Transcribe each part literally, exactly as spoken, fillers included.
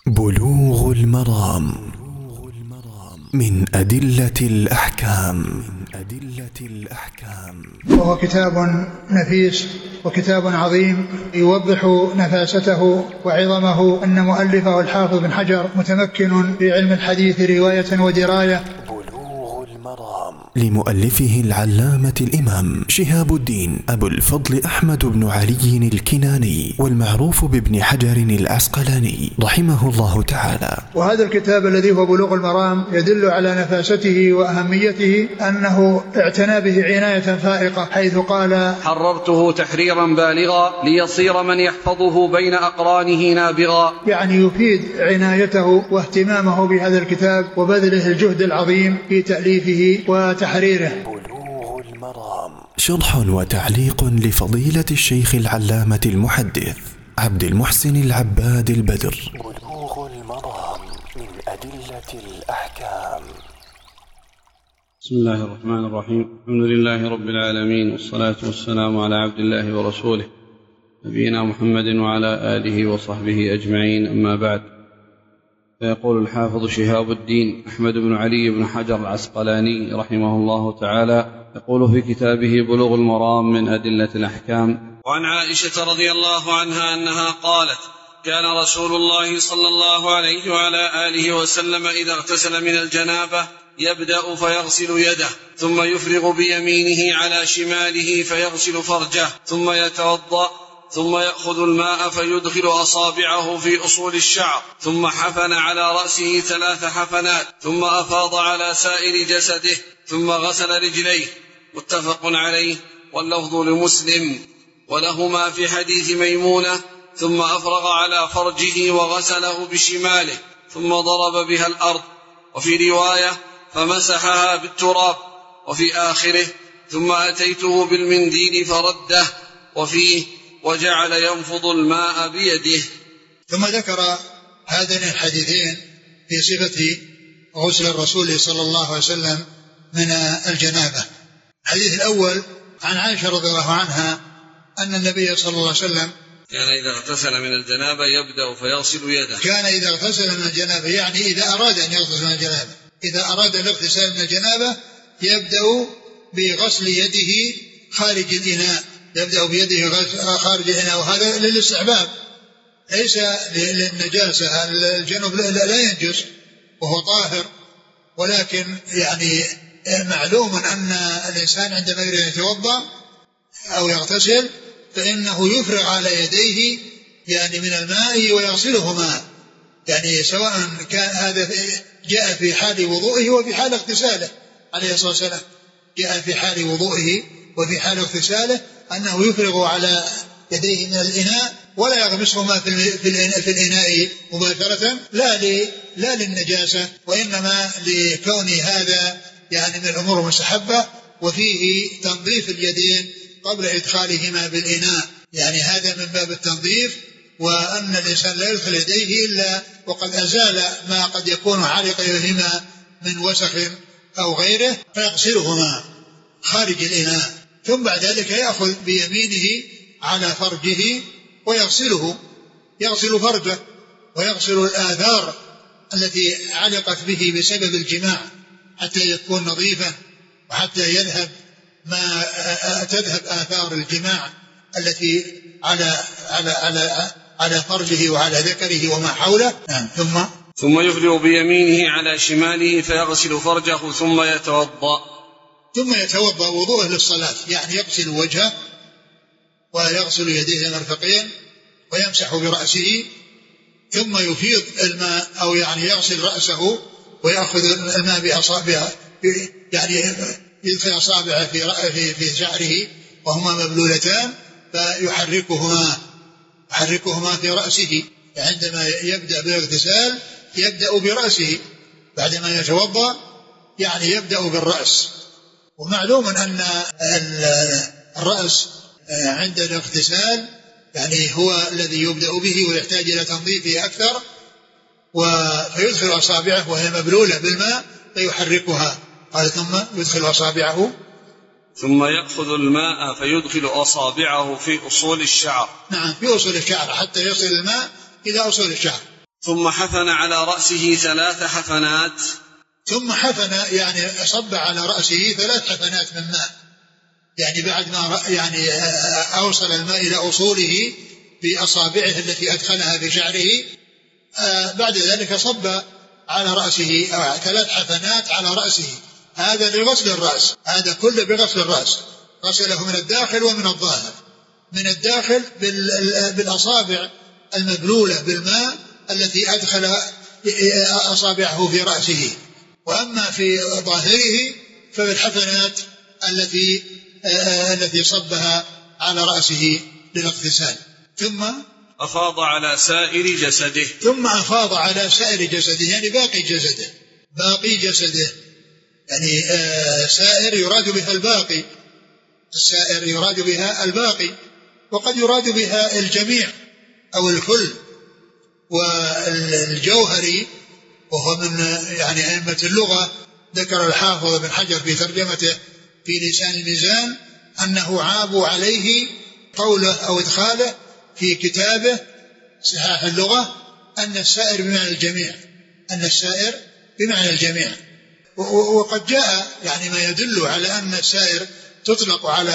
بلوغ المرام من أدلة الأحكام. وهو كتاب نفيس وكتاب عظيم يوضح نفاسته وعظمه. أن مؤلفه الحافظ بن حجر متمكن في علم الحديث رواية ودراية. لمؤلفه العلامة الإمام شهاب الدين أبو الفضل أحمد بن علي الكناني، والمعروف بابن حجر العسقلاني رحمه الله تعالى. وهذا الكتاب الذي هو بلوغ المرام يدل على نفاسته وأهميته، أنه اعتنى به عناية فائقة، حيث قال: حررته تحريرا بالغا ليصير من يحفظه بين أقرانه نابغا. يعني يفيد عنايته واهتمامه بهذا الكتاب وبذله الجهد العظيم في تأليفه وتحريره. بلوغ المرام شرح وتعليق لفضيلة الشيخ العلامة المحدث عبد المحسن العباد البدر. بلوغ المرام من أدلة الأحكام. بسم الله الرحمن الرحيم. الحمد لله رب العالمين، والصلاة والسلام على عبد الله ورسوله نبينا محمد وعلى آله وصحبه أجمعين، أما بعد. فيقول الحافظ شهاب الدين أحمد بن علي بن حجر العسقلاني رحمه الله تعالى، يقول في كتابه بلوغ المرام من أدلة الأحكام: وعن عائشة رضي الله عنها أنها قالت: كان رسول الله صلى الله عليه وعلى آله وسلم إذا اغتسل من الجنابة يبدأ فيغسل يده، ثم يفرغ بيمينه على شماله فيغسل فرجه، ثم يتوضأ، ثم يأخذ الماء فيدخل أصابعه في أصول الشعر، ثم حفن على رأسه ثلاث حفنات، ثم أفاض على سائر جسده، ثم غسل رجليه. متفق عليه، واللفظ لمسلم ولهما في حديث ميمونة: ثم أفرغ على فرجه وغسله بشماله ثم ضرب بها الأرض. وفي رواية: فمسحها بالتراب. وفي آخره: ثم أتيته بالمنديل فرده. وفيه: وجعل ينفض الماء بيده. ثم ذكر هذين الحديثين في صفة غسل الرسول صلى الله عليه وسلم من الجنابة. الحديث الأول عن عائشة رضي الله عنها أن النبي صلى الله عليه وسلم كان إذا اغتسل من الجنابة يبدأ فيغسل يده. كان إذا اغتسل من الجنابة، يعني إذا أراد أن يغتسل من الجنابة، إذا أراد الاغتسال من الجنابة يبدأ بغسل يده خارج الإناء، يبدأ بيده خارج الإناء، وهذا للاستحباب ليس للنجاسة. الجنب لا ينجس وهو طاهر، ولكن يعني معلوم أن الإنسان عندما يريد أن يتوضأ أو يغتسل فإنه يفرغ على يديه يعني من الماء ويغسلهما، يعني سواء كان هذا جاء في حال وضوئه وفي حال اغتساله عليه الصلاة والسلام، جاء في حال وضوئه وفي حال اغتساله أنه يفرغ على يديه من الإناء ولا يغمسهما في الإناء مباشرة، لا لا للنجاسة، وإنما لكون هذا يعني من الأمور المستحبة، وفيه تنظيف اليدين قبل إدخالهما بالإناء، يعني هذا من باب التنظيف، وأن الإنسان لا يدخل يديه إلا وقد أزال ما قد يكون علق بهما من وسخ أو غيره فيغسلهما خارج الإناء، ثم بعد ذلك يأخذ بيمينه على فرجه ويغسله، يغسل فرجه ويغسل الآثار التي علقت به بسبب الجماع حتى يكون نظيفا، وحتى يذهب ما تذهب آثار الجماع التي على على على على فرجه وعلى ذكره وما حوله. ثم ثم يفرغ بيمينه على شماله فيغسل فرجه ثم يتوضأ. ثم يتوضأ وضوءه للصلاة، يعني يغسل وجهه ويغسل يديه المرفقين ويمسح برأسه، ثم يفيض الماء أو يعني يغسل رأسه ويأخذ الماء بأصابعه، يعني يدخل أصابعه في رأسه في شعره وهما مبلولتان فيحركهما يحركهما في رأسه. عندما يبدأ بالاغتسال يبدأ برأسه، بعدما يتوضأ يعني يبدأ بالرأس. ومعلوم أن الرأس عند الاغتسال يعني هو الذي يبدأ به ويحتاج إلى تنظيفه أكثر، فيدخل أصابعه وهي مبلولة بالماء فيحركها. قال: ثم يدخل أصابعه ثم يأخذ الماء فيدخل أصابعه في أصول الشعر. نعم، في أصول الشعر حتى يصل الماء إلى أصول الشعر، ثم حفن على رأسه ثلاث حفنات. ثم حفن يعني صب على رأسه ثلاث حفنات من ماء، يعني بعد ما يعني أوصل الماء إلى أصوله بأصابعه التي أدخلها في شعره، بعد ذلك صب على رأسه ثلاث حفنات على رأسه. هذا لغسل الرأس، هذا كله بغسل الرأس، غسله من الداخل ومن الظاهر. من الداخل بالأصابع المبلولة بالماء التي أدخل أصابعه في رأسه، وأما في ظاهره فبالحفنات التي التي صبها على رأسه للاغتسال. ثم أفاض على سائر جسده. ثم أفاض على سائر جسده، يعني باقي جسده، باقي جسده يعني آه سائر يراد بها الباقي، السائر يراد بها الباقي، وقد يراد بها الجميع أو الكل. والجوهري وهو من يعني أئمة اللغة ذكر الحافظ بن حجر في ترجمته في لسان الميزان أنه عابوا عليه قوله أو إدخاله في كتابه صحاح اللغة أن السائر بمعنى الجميع، أن السائر بمعنى الجميع. وقد جاء يعني ما يدل على أن السائر تطلق على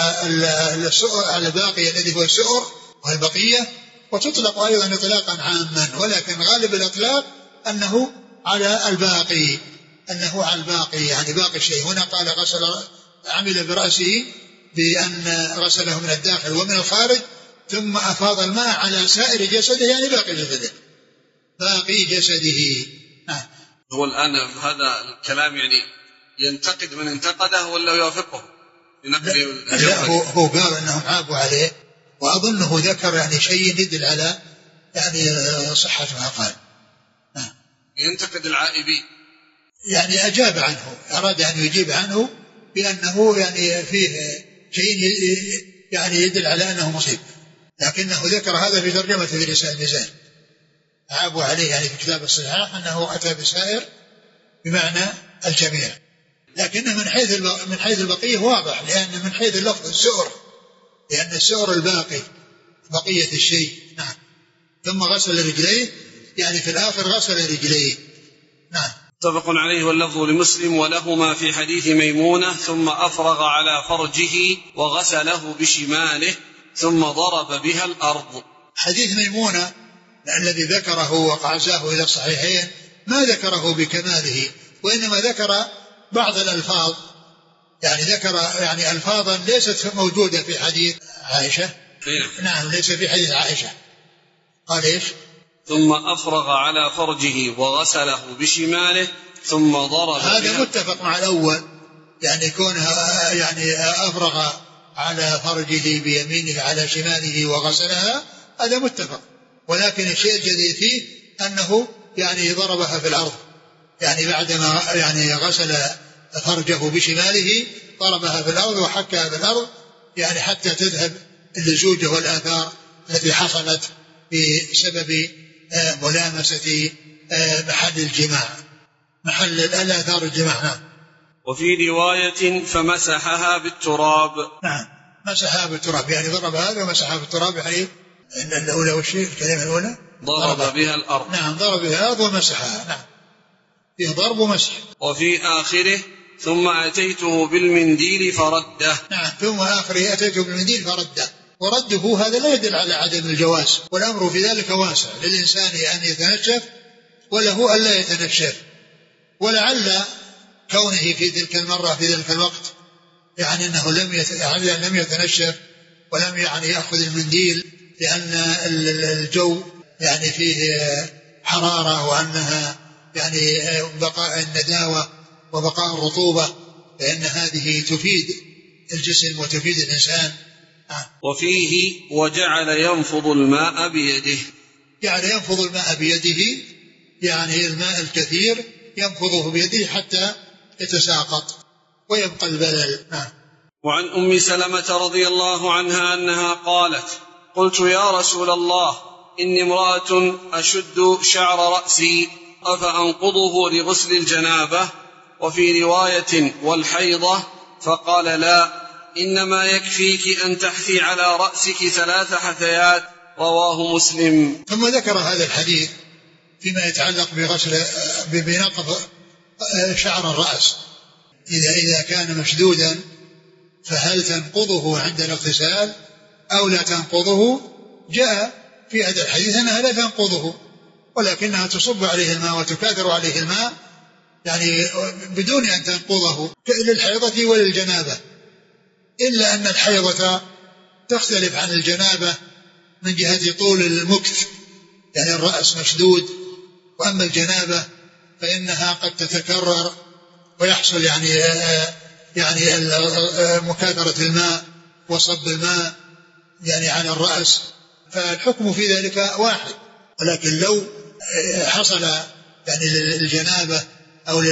على الباقي الذي هو السؤر والبقية، وتطلق أيضا إطلاقا عاما، ولكن غالب الإطلاق أنه على الباقي، أنه على الباقي يعني باقي الشيء. هنا قال غسل عمل برأسه بأن غسله من الداخل ومن الخارج، ثم أفاض الماء على سائر جسده، يعني باقي جسده، باقي جسده. آه. هو الآن هذا الكلام يعني ينتقد من انتقده ولا يوافقه؟ لا, لا هو, هو قال أنهم عابوا عليه، وأظنه ذكر يعني شيء يدل على يعني صحة ما قال. آه. ينتقد العائبين، يعني أجاب عنه، أراد أن يجيب عنه بأنه يعني فيه شيء يعني يدل على أنه مصيب، لكنه ذكر هذا في ترجمة في لسان الميزان. عابوا عليه يعني في كتاب الصحاح أنه أتى بسائر بمعنى الجميع، لكنه من حيث من حيث البقية واضح، لأن من حيث اللفظ السؤر، لأن السؤر الباقي بقية الشيء. نعم. ثم غسل رجليه، يعني في الآخر غسل رجليه. نعم. متفق عليه واللفظ لمسلم ولهما في حديث ميمونة ثم أفرغ على فرجه وغسله بشماله ثم ضرب بها الأرض. حديث ميمونة الذي ذكره وقعزاه إلى الصحيحين ما ذكره بكماله، وإنما ذكر بعض الألفاظ، يعني ذكر يعني ألفاظا ليست موجودة في حديث عائشة. نعم، ليس في حديث عائشة. قال إيش؟ ثم أفرغ على فرجه وغسله بشماله ثم ضرب. هذا متفق مع الأول، يعني كونها يعني أفرغ على فرجه بيمينه على شماله وغسلها، هذا متفق. ولكن الشيء الجديد فيه أنه يعني ضربها في الأرض، يعني بعدما يعني غسل فرجه بشماله ضربها في الأرض وحكها في الأرض، يعني حتى تذهب اللزوجة والآثار التي حصلت بسبب ملامسة محل الجماع، محل الآثار الجماع. وفي رواية فمسحها بالتراب. نعم، مسحها بالتراب، يعني ضرب هذا ومسحها بالتراب، يعني الأولى والشيء الكلمة الأولى ضرب, ضرب بها الأرض. نعم، ضرب بها الأرض ومسحها. نعم، فيه ضرب ومسح. وفي آخره ثم أتيته بالمنديل فرده. نعم، ثم آخره أتيته بالمنديل فرده. ورده هذا لا يدل على عدم الجواز، والأمر في ذلك واسع للإنسان أن يتنشف وله أن لا يتنشف، ولعل كونه في تلك المرة في ذلك الوقت يعني أنه لم يعني لم يتنشف ولم يعني يأخذ المنديل، لأن الجو يعني فيه حرارة، وأنها يعني بقاء النداوة وبقاء الرطوبة، فإن هذه تفيد الجسم وتفيد الإنسان. وفيه وجعل ينفض الماء بيده. جعل ينفض الماء بيده، يعني الماء الكثير ينفضه بيده حتى يتساقط ويبقى البلل. وعن أم سلمة رضي الله عنها أنها قالت: قلت يا رسول الله إني امرأة أشد شعر رأسي أفأنقضه لغسل الجنابة؟ وفي رواية والحيضة، فقال: لا، إنما يكفيك أن تحثي على رأسك ثلاث حثيات. رواه مسلم. ثم ذكر هذا الحديث فيما يتعلق بغسل بنقض شعر الرأس، إذا إذا كان مشدودا فهل تنقضه عند الاغتسال أو لا تنقضه؟ جاء في هذا الحديث أنها لا تنقضه، ولكنها تصب عليه الماء وتكاثر عليه الماء يعني بدون أن تنقضه للحيضة وللجنابة، إلا أن الحيضة تختلف عن الجنابة من جهة طول المكث، يعني الرأس مشدود، وأما الجنابة فإنها قد تتكرر ويحصل يعني يعني مكاثرة الماء وصب الماء يعني على الرأس، فالحكم في ذلك واحد. ولكن لو حصل يعني للجنابة أو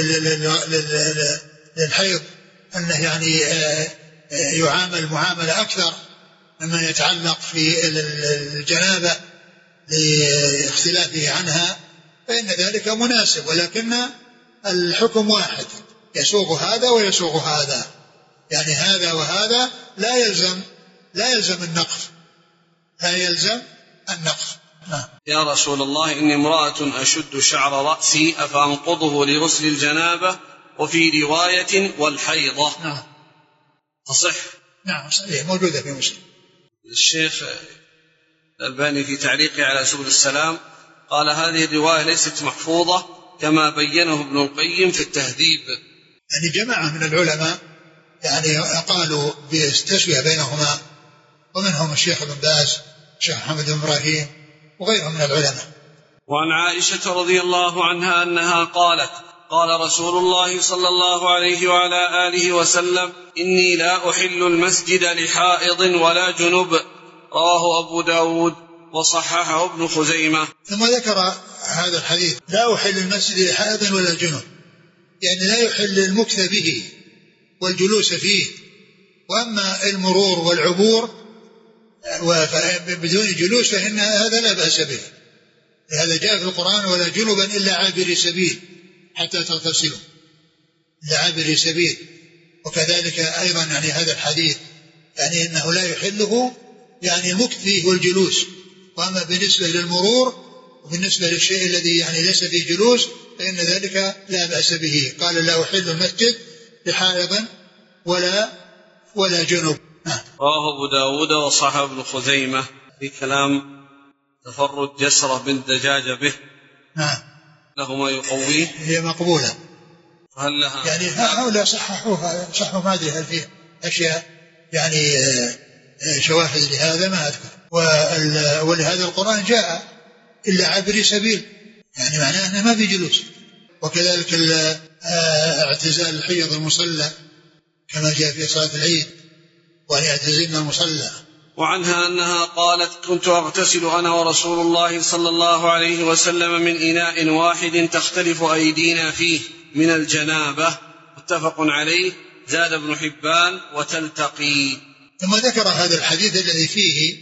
للحيض أنه يعني يعامل معاملة أكثر مما يتعلق في الجنابة لاختلافه عنها فإن ذلك مناسب، ولكن الحكم واحد، يسوغ هذا ويسوغ هذا، يعني هذا وهذا لا يلزم لا يلزم النقف لا يلزم النقف. نعم. يا رسول الله إني امرأة أشد شعر رأسي أفأنقضه لغسل الجنابة، وفي رواية والحيضة. نعم. تصح؟ نعم صحيح، موجودة في مسلم. الشيخ الألباني في تعليقه على سبل السلام قال هذه الرواية ليست محفوظة كما بينه ابن القيم في التهذيب. يعني جماعة من العلماء يعني قالوا بالتسوية بينهما، ومنهم الشيخ ابن باز، الشيخ محمد بن إبراهيم، وغيرهم من العلماء. وعن عائشة رضي الله عنها أنها قالت قال رسول الله صلى الله عليه وعلى آله وسلم إني لا أحل المسجد لحائض ولا جنب، رواه أبو داود وصححه ابن خزيمة. ثم ذكر هذا الحديث لا أحل المسجد لحائض ولا جنب، يعني لا يحل المكث به والجلوس فيه، وأما المرور والعبور بدون جلوس فإن هذا لا بأس به، لهذا جاء في القرآن ولا جنبا إلا عابري سبيل حتى تغتسلوا، إلا عابري سبيل. وكذلك أيضا يعني هذا الحديث يعني أنه لا يحله يعني المكث فيه والجلوس، وأما بالنسبة للمرور وبالنسبة للشيء الذي يعني ليس فيه جلوس فإن ذلك لا بأس به. قال لا أحل المسجد لحائض ولا ولا جنب. رواه أبو داود وصححه ابن خزيمة في كلام تفرد جسرة بنت دجاجة به. نعم. له ما يقويه؟ هي مقبولة. هل لها يعني هؤلاء صححوها، صححوا ما أدري هل فيه أشياء يعني شواهد لهذا ما أذكر. ولهذا القرآن جاء إلا عابري سبيل، يعني معناه أنه ما في جلوس. وكذلك اعتزال الحيض المصلى كما جاء في صلاة العيد وأن يعتزلنا المصلى. وعنها أنها قالت كنت أغتسل أنا ورسول الله صلى الله عليه وسلم من إناء واحد تختلف أيدينا فيه من الجنابة، متفق عليه. زاد ابن حبان وتلتقي. ثم ذكر هذا الحديث الذي فيه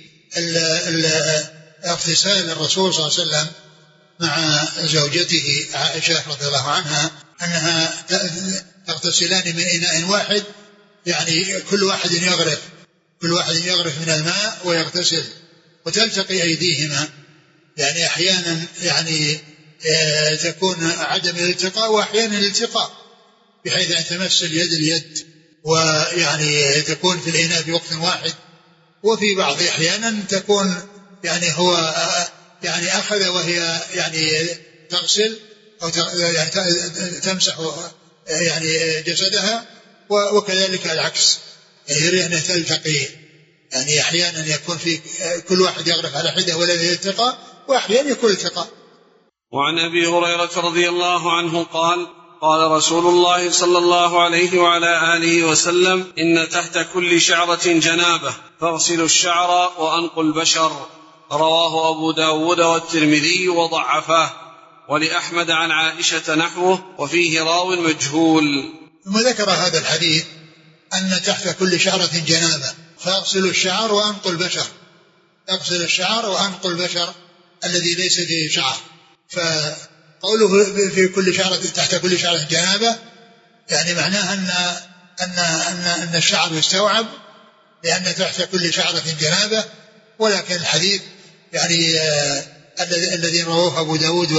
اغتسال الرسول صلى الله عليه وسلم مع زوجته عائشة رضي الله عنها أنها تغتسلان من إناء واحد، يعني كل واحد يغرف كل واحد يغرف من الماء ويغتسل وتلتقي أيديهما، يعني أحيانا يعني تكون عدم الالتقاء وأحيانا الالتقاء بحيث أن تمس اليد اليد ويعني تكون في الإناء في وقت واحد، وفي بعض أحيانا تكون يعني هو يعني أخذ وهي يعني تغسل أو يعني تمسح يعني جسدها، وكذلك العكس يريد أن تلتقي، يعني أحيانا يكون في كل واحد يغرف على حدة ولا يلتقى، وأحيانا يكون التقى. وعن أبي هريرة رضي الله عنه قال قال رسول الله صلى الله عليه وعلى آله وسلم إن تحت كل شعرة جنابة فاغسلوا الشعر وأنقوا البشر، رواه أبو داود والترمذي وضعفاه، ولأحمد عن عائشة نحوه وفيه راو مجهول. ثم ذكر هذا الحديث أن تحت كل شعرة جنابة فاغسلوا الشعر وأنقوا البشر، اغسل الشعر وأنقوا البشر الذي ليس فيه شعر. فقوله في كل شعرة تحت كل شعرة جنابة يعني معناه أن أن أن أن الشعر يستوعب لأن تحت كل شعرة جنابة، ولكن الحديث يعني الذي الذي رواه أبو داود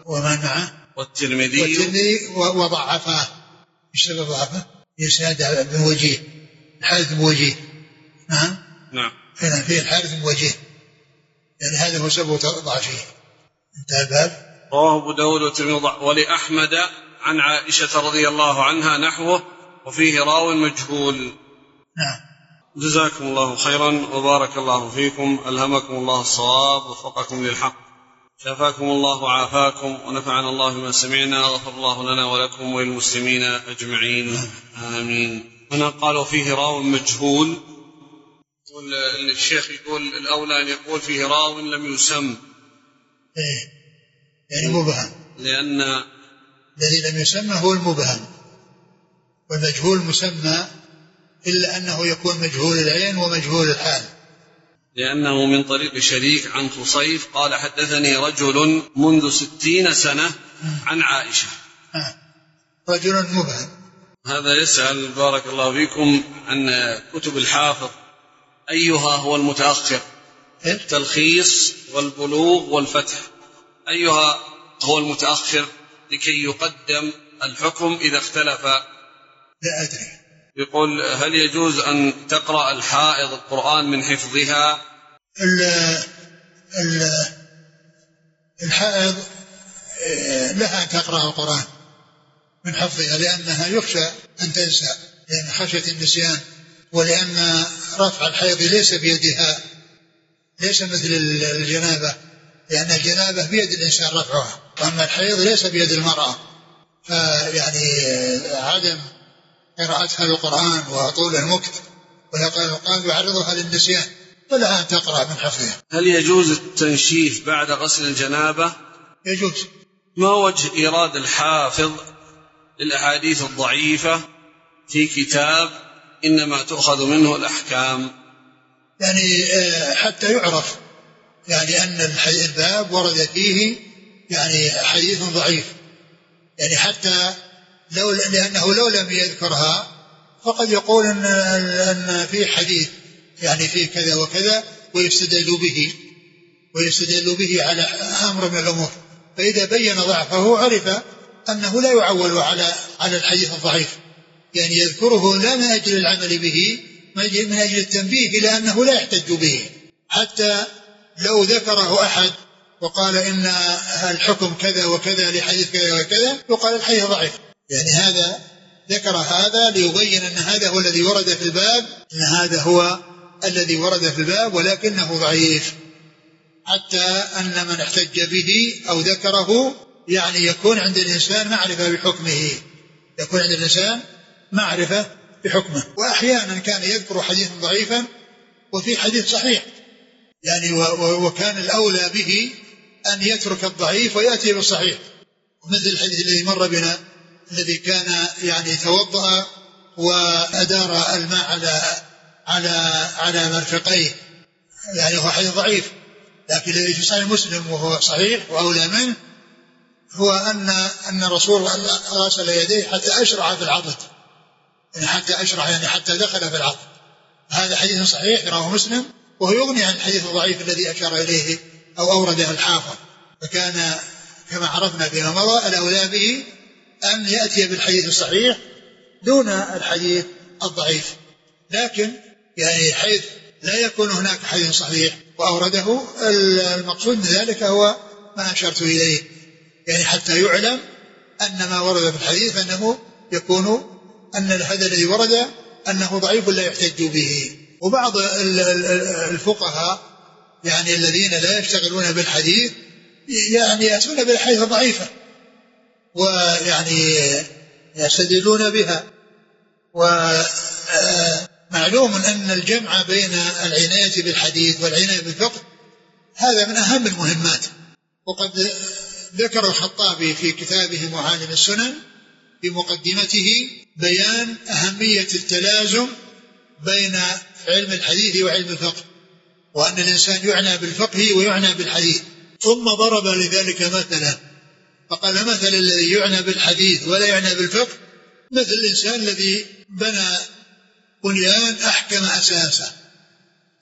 ومن معه والترمذي والترمذي وضعفاه. ايش سبب ضعفه؟ يسند بن وجيه، الحارث بن وجيه. نعم نعم هنا فيه الحارث بن وجيه، يعني هذا هو سبب ضعفه. انتهى الباب. رواه أبو داود والترمذي ولأحمد عن عائشة رضي الله عنها نحوه وفيه راو مجهول. نعم. جزاكم الله خيرا وبارك الله فيكم، ألهمكم الله الصواب ووفقكم للحق، شفاكم الله وعافاكم ونفعنا الله بما سمعنا، غفر الله لنا ولكم وللمسلمين أجمعين آمين. هنا قالوا فيه راو مجهول، الشيخ يقول الأولى أن يقول فيه راو لم يسم. إيه يعني مبهم، لأن الذي لم يسمى هو المبهم، والمجهول مسمى إلا أنه يكون مجهول العين ومجهول الحال. لأنه من طريق شريك عن خصيف قال حدثني رجل منذ ستين سنة عن عائشة. آه. رجل مبهم. هذا يسأل بارك الله فيكم عن كتب الحافظ أيها هو المتأخر؟ التلخيص والبلوغ والفتح، أيها هو المتأخر لكي يقدم الحكم إذا اختلف؟ لا أدري. يقول هل يجوز أن تقرأ الحائض القرآن من حفظها؟ ال ال الحائض لها أن تقرأ القرآن من حفظها، لأنها يخشى أن تنسى، لأن خشية النسيان، ولأن رفع الحيض ليس بيدها، ليس مثل الجنابة، لأن الجنابة بيد الإنسان رفعها، وأما الحيض ليس بيد المرأة. فيعني عدم قراءتها للقرآن وطول المكث ويقرأ القرآن يعرضها للنسيان، فلها أن تقرأ من حفظها. هل يجوز التنشيف بعد غسل الجنابة؟ يجوز. ما وجه إيراد الحافظ للأحاديث الضعيفة في كتاب إنما تؤخذ منه الأحكام؟ يعني حتى يعرف يعني أن الباب ورد فيه يعني حديث ضعيف، يعني حتى لو لأنه لو لم يذكرها فقد يقول أن, أن في حديث يعني فيه كذا وكذا ويستدل به ويستدل به على أمر من الأمور، فإذا بين ضعفه عرف أنه لا يعول على على الحديث الضعيف، يعني يذكره لا من أجل العمل به، من أجل التنبيه إلى أنه لا يحتج به. حتى لو ذكره أحد وقال إن الحكم كذا وكذا لحديث كذا وكذا يقال الحديث ضعيف، يعني هذا ذكر هذا ليبين أن هذا هو الذي ورد في الباب، أن هذا هو الذي ورد في الباب ولكنه ضعيف، حتى أن من احتج به أو ذكره يعني يكون عند الإنسان معرفة بحكمه، يكون عند الإنسان معرفة بحكمه. وأحيانا كان يذكر حديثا ضعيفا وفي حديث صحيح، يعني وكان الأولى به أن يترك الضعيف ويأتي بالصحيح، مثل الحديث الذي مر بنا الذي كان يعني توضأ وأدار الماء على على على مرفقيه، يعني هو حديث ضعيف، لكن الذي في صحيح مسلم وهو صحيح وأولى منه هو أن أن الرسول غسل يديه حتى أشرع في العضد، يعني حتى أشرع يعني حتى دخل في العضد. هذا حديث صحيح رواه مسلم، وهو يغني عن الحديث الضعيف الذي أشار إليه أو أورده الحافظ. فكان كما عرفنا فيما مضى الأولى به أن يأتي بالحديث الصحيح دون الحديث الضعيف، لكن يعني حيث لا يكون هناك حديث صحيح وأورده، المقصود من ذلك هو ما أشرت إليه، يعني حتى يعلم أن ما ورد في الحديث أنه يكون أن هذا الذي ورد أنه ضعيف لا يحتج به. وبعض الفقهاء يعني الذين لا يشتغلون بالحديث يعني يأتون بالحديث ضعيفة ويعني يستدلون بها. ومعلوم أن الجمع بين العناية بالحديث والعناية بالفقه هذا من أهم المهمات، وقد ذكر الخطابي في كتابه معالم السنن في مقدمته بيان أهمية التلازم بين علم الحديث وعلم الفقه، وأن الإنسان يعنى بالفقه ويعنى بالحديث، ثم ضرب لذلك مثلا فقال مثل الذي يعنى بالحديث ولا يعنى بالفقه مثل الإنسان الذي بنى بنيان أحكم أساسه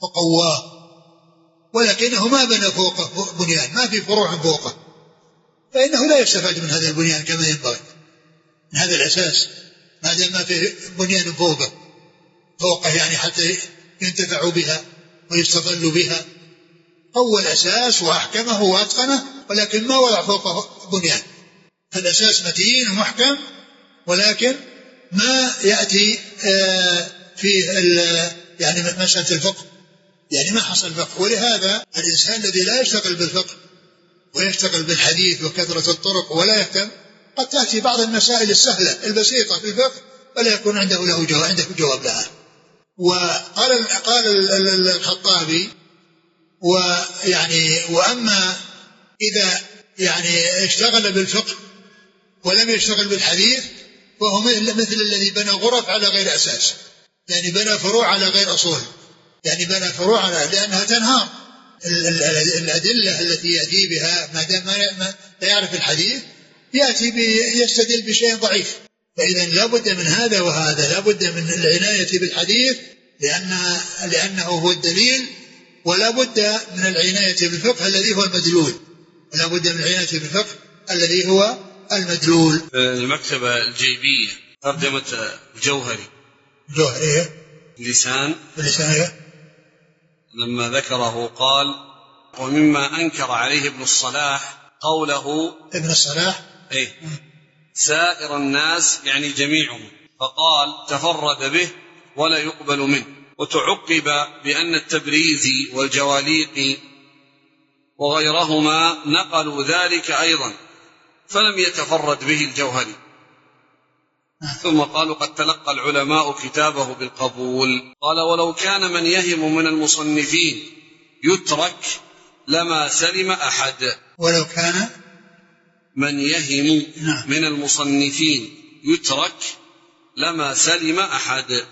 وقواه، ولكنه ما بنى فوقه بنيان، ما في فروع فوقه، فإنه لا يستفاد من هذا البنيان كما ينبغي، من هذا الأساس، ما دام ما في بنيان فوقه فوقه يعني حتى ينتفع بها ويستظل بها. قوى الأساس وأحكمه وأتقنه، ولكن ما وضع فوقه بنيان. فالأساس متين ومحكم، ولكن ما يأتي فيه يعني مسألة الفقه، يعني ما حصل فقه. ولهذا الإنسان الذي لا يشتغل بالفقه ويشتغل بالحديث وكثرة الطرق ولا يهتم، قد تأتي بعض المسائل السهلة البسيطة في الفقه ولا يكون عنده له جواب عنده جواب لها. وقال قال الخطابي ويعني وأما إذا يعني اشتغل بالفقه ولم يشتغل بالحديث فهو مثل الذي بنى غرف على غير أساس، يعني بنى فروع على غير أصول، يعني بنى فروع على لأنها تنهار. الأدلة التي يأتي بها ما دام لا يعرف الحديث يأتي يستدل بشيء ضعيف. فإذا لا بد من هذا وهذا، لا بد من العناية بالحديث لأن لأنه هو الدليل، ولا بد من العناية بالفقه الذي هو المدلول، ولا بد من العناية بالفقه الذي هو المدلول. المكتبة الجيبية ترجمة الجوهري جوهري لسان لسان لما ذكره قال: ومما أنكر عليه ابن الصلاح قوله ابن الصلاح إيه سائر الناس يعني جميعهم، فقال تفرد به ولا يقبل منه. وتعقب بأن التبريزي والجواليقي وغيرهما نقلوا ذلك أيضا فلم يتفرد به الجوهري. ثم قالوا قد تلقى العلماء كتابه بالقبول. قال: ولو كان من يهم من المصنفين يترك لما سلم أحد. ولو كان من يهم من المصنفين يترك لما سلم أحد.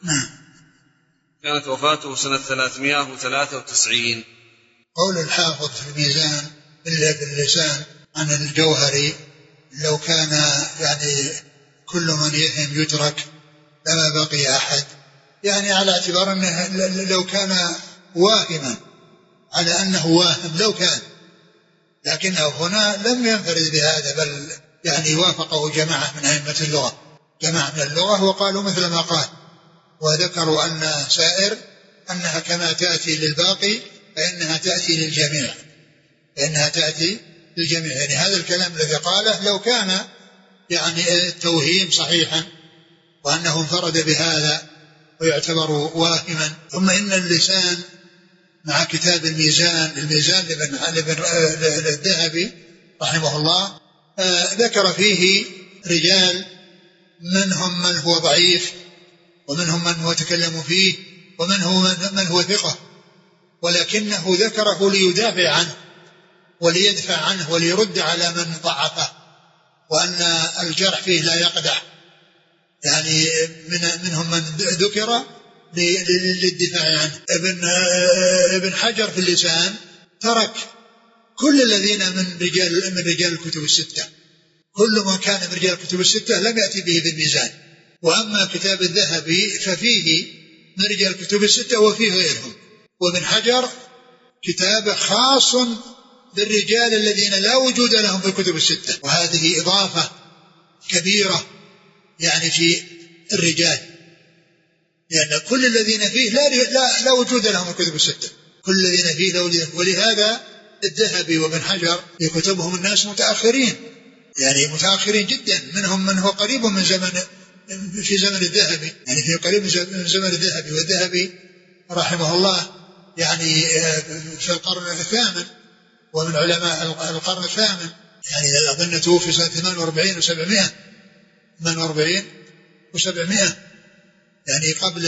كانت وفاته سنة ثلاثمائة وثلاثة وتسعين. قول الحافظ في الميزان إلا باللسان عن الجوهري: لو كان يعني كل من يهم يترك لما بقي أحد، يعني على اعتبار أنه لو كان واهما، على أنه واهم لو كان، لكنه هنا لم ينفرد بهذا، بل يعني وافقه جماعة من أئمة اللغة، جماعة من اللغة، وقالوا مثل ما قال، وذكروا أن سائر أنها كما تأتي للباقي فإنها تأتي للجميع، فإنها تأتي للجميع. يعني هذا الكلام الذي قاله لو كان يعني التوهيم صحيحا وأنه انفرد بهذا ويعتبر واهما. ثم إن اللسان مع كتاب الميزان الميزان لابن الذهبي رحمه الله ذكر فيه رجال منهم من هو ضعيف ومنهم من هو تكلم فيه ومنهم من هو ثقة، ولكنه ذكره ليدافع عنه وليدفع عنه وليرد على من ضعفه، وأن الجرح فيه لا يقدح، يعني من منهم من ذكر للدفاع عنه. ابن ابن حجر في اللسان ترك كل الذين من رجال من رجال الكتب الستة، كل ما كان من رجال الكتب الستة لم يأتي به بالميزان. وأما كتاب الذهبي ففيه من رجال الكتب الستة وفيه غيرهم. وابن حجر كتابه خاص بالرجال الذين لا وجود لهم في الكتب الستة، وهذه إضافة كبيرة يعني في الرجال، لأن كل الذين فيه لا, لا, لا وجود لهم في الكتب الستة، كل الذين فيه لا وجود. ولهذا الذهبي وابن حجر في كتبهم الناس متأخرين، يعني متأخرين جدا، منهم من هو قريب من زمن في زمن الذهبي، يعني في قريب من زمن الذهبي. والذهبي رحمه الله يعني في القرن الثامن ومن علماء القرن الثامن، يعني أظن توفي سنة ثمانية وأربعين وسبعمائة ثمانية وأربعين وسبعمائة، يعني قبل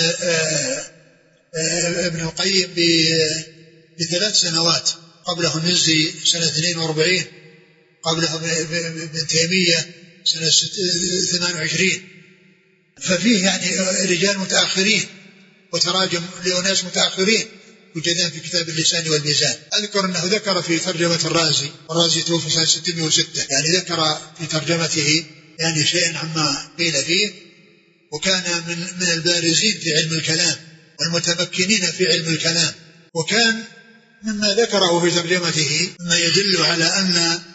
ابن القيم بثلاث سنوات. قبله النزي سنة اثنين وأربعين، قبله ابن تيمية سنة ثمانية وعشرين. ففيه يعني رجال متأخرين وتراجم لأناس متأخرين وجدان في كتاب اللسان والميزان. أذكر أنه ذكر في ترجمة الرازي، والرازي توفي سنة ستمائة وستة، يعني ذكر في ترجمته يعني شيئا عما قيل فيه. وكان من من البارزين في علم الكلام والمتمكنين في علم الكلام. وكان مما ذكره في ترجمته مما يدل على أن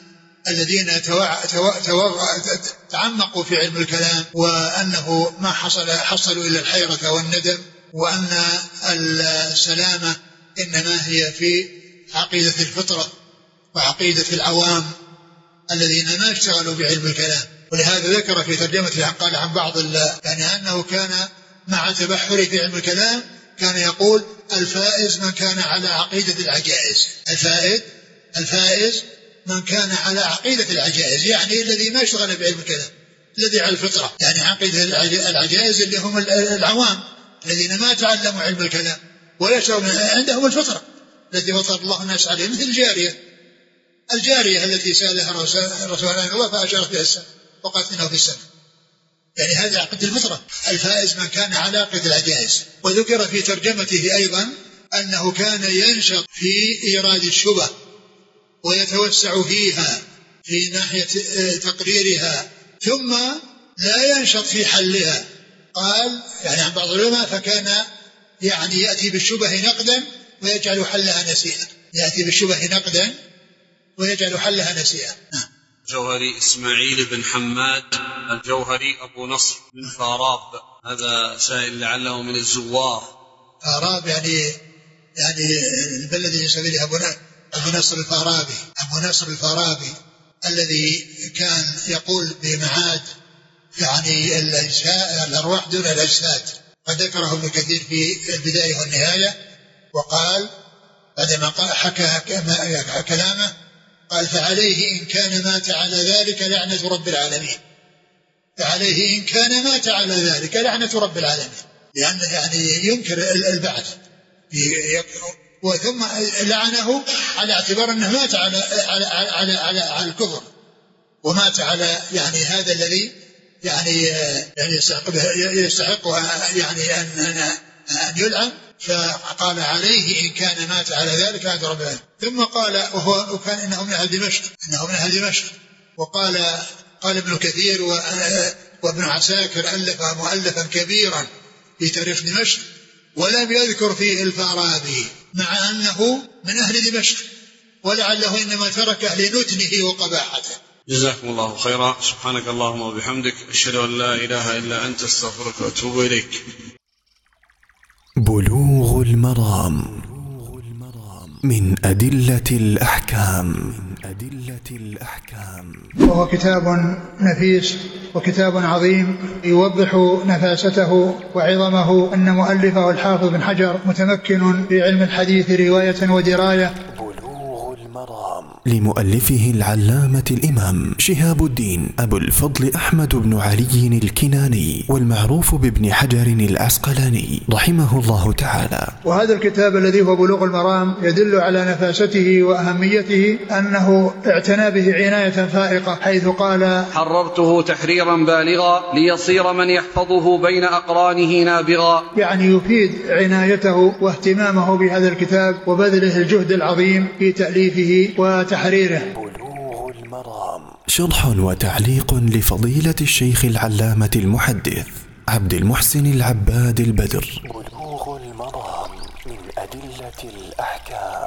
الذين توع... توع... توع... تعمقوا في علم الكلام، وأنه ما حصل حصلوا إلا الحيرة والندم، وأن السلامة إنما هي في عقيدة الفطرة وعقيدة العوام الذين ما اشتغلوا بعلم الكلام. ولهذا ذكر في ترجمته قال عن بعض يعني أنه كان مع تبحره في علم الكلام كان يقول الفائز من كان على عقيدة العجائز. الفائز الفائز من كان على عقيدة العجائز، يعني الذي ما اشتغل بعلم الكلام، الذي على الفطرة، يعني عقيدة العجائز اللي هم العوام الذين ما تعلموا علم الكلام ولا اشتغلوا عندهم الفطرة التي فطر الله الناس عليه، مثل الجارية الجارية التي سألها الرسول عن الله فأشارت بها السماء وقالت إنه في السماء، يعني هذا عقيدة الفطرة. الفائز من كان على عقيدة العجائز. وذكر في ترجمته أيضا أنه كان ينشط في إيراد الشبه ويتوسع فيها في ناحية تقريرها، ثم لا ينشط في حلها. قال يعني عن بعض العلماء فكان يعني يأتي بالشبه نقدا ويجعل حلها نسيئا، يأتي بالشبه نقدا ويجعل حلها نسيئا. الجوهري إسماعيل بن حماد الجوهري أبو نصر بن فاراب، هذا سائل لعله من الزوار. فاراب يعني يعني البلد يسمى له أبو أبو نصر الفارابي، أبو نصر الفارابي الذي كان يقول بمعاد يعني الأرواح دون الأجساد، قد ذكره ابن كثير في البداية والنهاية، وقال بعدما حكى كلامه قال فعليه إن كان مات على ذلك لعنة رب العالمين، فعليه إن كان مات على ذلك لعنة رب العالمين، لأنه يعني ينكر البعث، وثم لعنه على اعتبار أنه مات على على على على, على الكفر، ومات على يعني هذا الذي يعني يعني يستحق يستحق يعني أن أن يلعن، فقال عليه إن كان مات على ذلك لعنة رب العالمين. ثم قال وهو وكان إنه من أهل دمشق، إنه من أهل دمشق. وقال قال ابن كثير وابن عساكر ألف مؤلفا كبيرا في تاريخ دمشق ولم يذكر فيه الفارابي، مع أنه من أهل دمشق، ولعله إنما تركه لنتنه وقباحته. جزاكم الله خيرا. سبحانك اللهم وبحمدك، أشهد أن لا إله إلا أنت، استغفرك وأتوب إليك. بلوغ المرام من أدلة الأحكام. أدلة الأحكام وهو كتاب نفيس وكتاب عظيم يوضح نفاسته وعظمه. أن مؤلفه الحافظ بن حجر متمكن في علم الحديث رواية ودراية. بلوغ المرام لمؤلفه العلامة الإمام شهاب الدين أبو الفضل أحمد بن علي الكناني، والمعروف بابن حجر العسقلاني رحمه الله تعالى. وهذا الكتاب الذي هو بلوغ المرام يدل على نفاسته وأهميته، أنه اعتنى به عناية فائقة، حيث قال حررته تحريرا بالغا ليصير من يحفظه بين أقرانه نابغا، يعني يفيد عنايته واهتمامه بهذا الكتاب وبذله الجهد العظيم في تأليفه وتحريره. بلوغ المرام شرح وتعليق لفضيلة الشيخ العلامة المحدث عبد المحسن العباد البدر. بلوغ المرام من أدلة الأحكام.